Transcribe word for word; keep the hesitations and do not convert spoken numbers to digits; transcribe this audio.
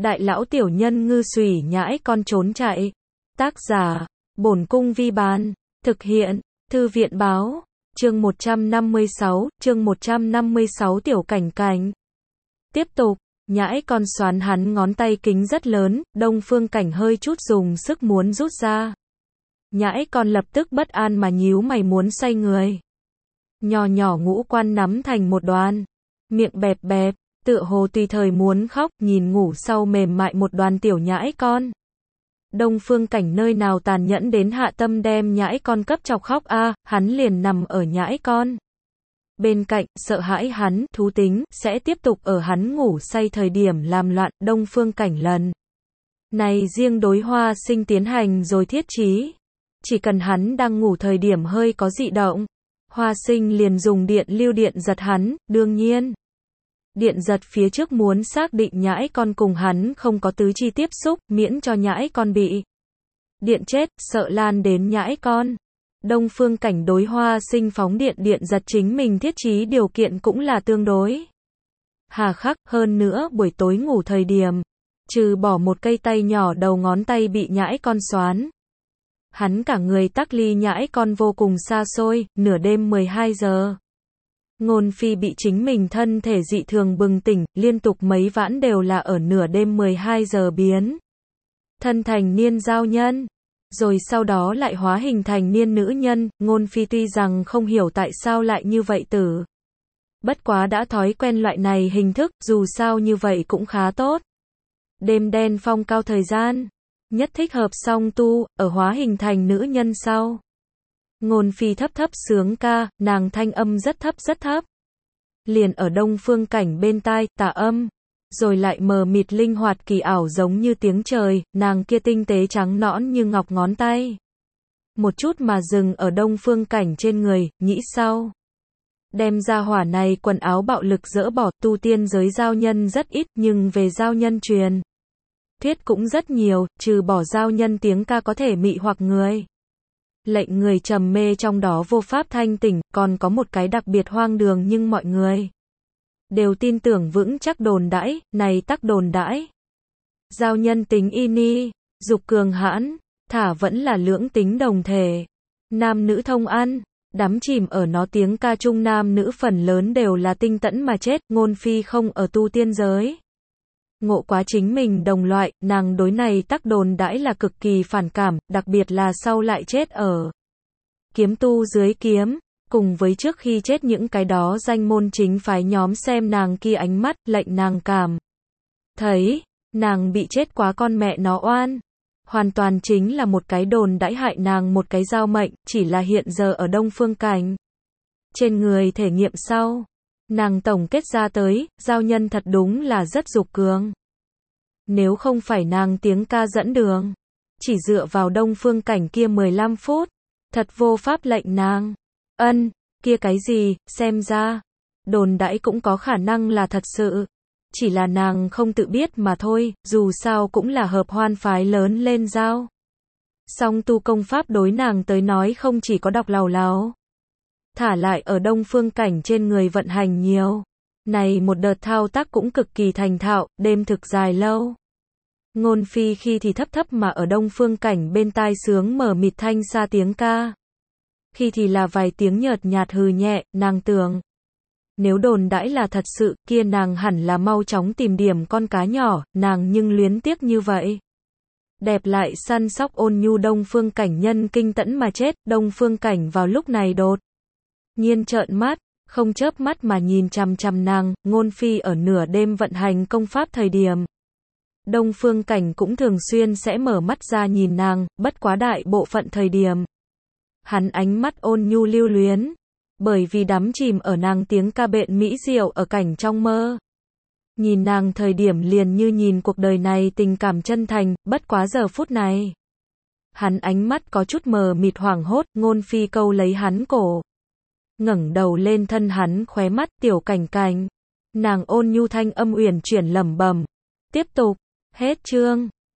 Đại lão tiểu nhân ngư xùy nhãi con trốn chạy. Tác giả, Bổn Cung Vi Bán. Thực hiện, Thư viện Báo. Chương một trăm năm mươi sáu, chương một trăm năm mươi sáu Tiểu Cảnh Cảnh. Tiếp tục, nhãi con xoắn hắn ngón tay kính rất lớn, Đông Phương Cảnh hơi chút dùng sức muốn rút ra. Nhãi con lập tức bất an mà nhíu mày muốn xoay người. Nhỏ nhỏ ngũ quan nắm thành một đoàn, miệng bẹp bẹp, tựa hồ tùy thời muốn khóc, nhìn ngủ sau mềm mại một đoàn tiểu nhãi con. Đông Phương Cảnh nơi nào tàn nhẫn đến hạ tâm đem nhãi con cấp chọc khóc a, à, hắn liền nằm ở nhãi con bên cạnh, sợ hãi hắn, thú tính, sẽ tiếp tục ở hắn ngủ say thời điểm làm loạn. Đông Phương Cảnh lần này riêng đối Hoa Sinh tiến hành rồi thiết trí. Chỉ cần hắn đang ngủ thời điểm hơi có dị động, Hoa Sinh liền dùng điện lưu điện giật hắn, đương nhiên. Điện giật phía trước muốn xác định nhãi con cùng hắn không có tứ chi tiếp xúc, miễn cho nhãi con bị điện chết, sợ lan đến nhãi con. Đông Phương Cảnh đối Hoa Sinh phóng điện điện giật chính mình thiết trí điều kiện cũng là tương đối hà khắc, hơn nữa buổi tối ngủ thời điểm, trừ bỏ một cây tay nhỏ đầu ngón tay bị nhãi con xoán, hắn cả người tắc ly nhãi con vô cùng xa xôi. Nửa đêm mười hai giờ. Ngôn Phi bị chính mình thân thể dị thường bừng tỉnh, liên tục mấy vãn đều là ở nửa đêm mười hai giờ biến thân thành niên giao nhân, rồi sau đó lại hóa hình thành niên nữ nhân. Ngôn Phi tuy rằng không hiểu tại sao lại như vậy tử, bất quá đã thói quen loại này hình thức, dù sao như vậy cũng khá tốt. Đêm đen phong cao thời gian, nhất thích hợp song tu, ở hóa hình thành nữ nhân sau. Ngôn Phi thấp thấp sướng ca, nàng thanh âm rất thấp rất thấp. Liền ở Đông Phương Cảnh bên tai, tà âm, rồi lại mờ mịt linh hoạt kỳ ảo giống như tiếng trời, nàng kia tinh tế trắng nõn như ngọc ngón tay. Một chút mà dừng ở Đông Phương Cảnh trên người, nghĩ sau. Đem ra hỏa này quần áo bạo lực dỡ bỏ, tu tiên giới giao nhân rất ít, nhưng về giao nhân truyền thuyết cũng rất nhiều, trừ bỏ giao nhân tiếng ca có thể mị hoặc người, lệnh người trầm mê trong đó vô pháp thanh tỉnh, còn có một cái đặc biệt hoang đường nhưng mọi người đều tin tưởng vững chắc đồn đãi, này tắc đồn đãi. Giao nhân tính y ni, dục cường hãn, thả vẫn là lưỡng tính đồng thể. Nam nữ thông ăn, đắm chìm ở nó tiếng ca chung nam nữ phần lớn đều là tinh tẫn mà chết. Ngôn Phi không ở tu tiên giới ngộ quá chính mình đồng loại, nàng đối này tắc đồn đãi là cực kỳ phản cảm, đặc biệt là sau lại chết ở kiếm tu dưới kiếm, cùng với trước khi chết những cái đó danh môn chính phái nhóm xem nàng kia ánh mắt, lệnh nàng cảm thấy nàng bị chết quá con mẹ nó oan. Hoàn toàn chính là một cái đồn đãi hại nàng một cái giao mệnh, chỉ là hiện giờ ở Đông Phương Cảnh trên người thể nghiệm sau, nàng tổng kết ra tới, giao nhân thật đúng là rất dục cường. Nếu không phải nàng tiếng ca dẫn đường, chỉ dựa vào Đông Phương Cảnh kia mười lăm phút, thật vô pháp lệnh nàng. Ân, kia cái gì, xem ra, đồn đãi cũng có khả năng là thật sự. Chỉ là nàng không tự biết mà thôi, dù sao cũng là hợp hoan phái lớn lên giao. Song tu công pháp đối nàng tới nói không chỉ có đọc lào láo, thả lại ở Đông Phương Cảnh trên người vận hành nhiều. Này một đợt thao tác cũng cực kỳ thành thạo, đêm thực dài lâu. Ngôn Phi khi thì thấp thấp mà ở Đông Phương Cảnh bên tai sướng mở mịt thanh xa tiếng ca. Khi thì là vài tiếng nhợt nhạt hừ nhẹ, nàng tưởng. Nếu đồn đãi là thật sự, kia nàng hẳn là mau chóng tìm điểm con cá nhỏ, nàng nhưng luyến tiếc như vậy. Đẹp lại săn sóc ôn nhu Đông Phương Cảnh nhân kinh tẫn mà chết. Đông Phương Cảnh vào lúc này đột nhiên trợn mắt, không chớp mắt mà nhìn chằm chằm nàng. Ngôn Phi ở nửa đêm vận hành công pháp thời điểm, Đông Phương Cảnh cũng thường xuyên sẽ mở mắt ra nhìn nàng, bất quá đại bộ phận thời điểm, hắn ánh mắt ôn nhu lưu luyến, bởi vì đắm chìm ở nàng tiếng ca bện mỹ diệu ở cảnh trong mơ. Nhìn nàng thời điểm liền như nhìn cuộc đời này tình cảm chân thành, bất quá giờ phút này, hắn ánh mắt có chút mờ mịt hoảng hốt. Ngôn Phi câu lấy hắn cổ, ngẩng đầu lên thân hắn khóe mắt, Tiểu Cảnh Cảnh. Nàng ôn nhu thanh âm uyển chuyển lẩm bẩm. Tiếp tục, hết chương.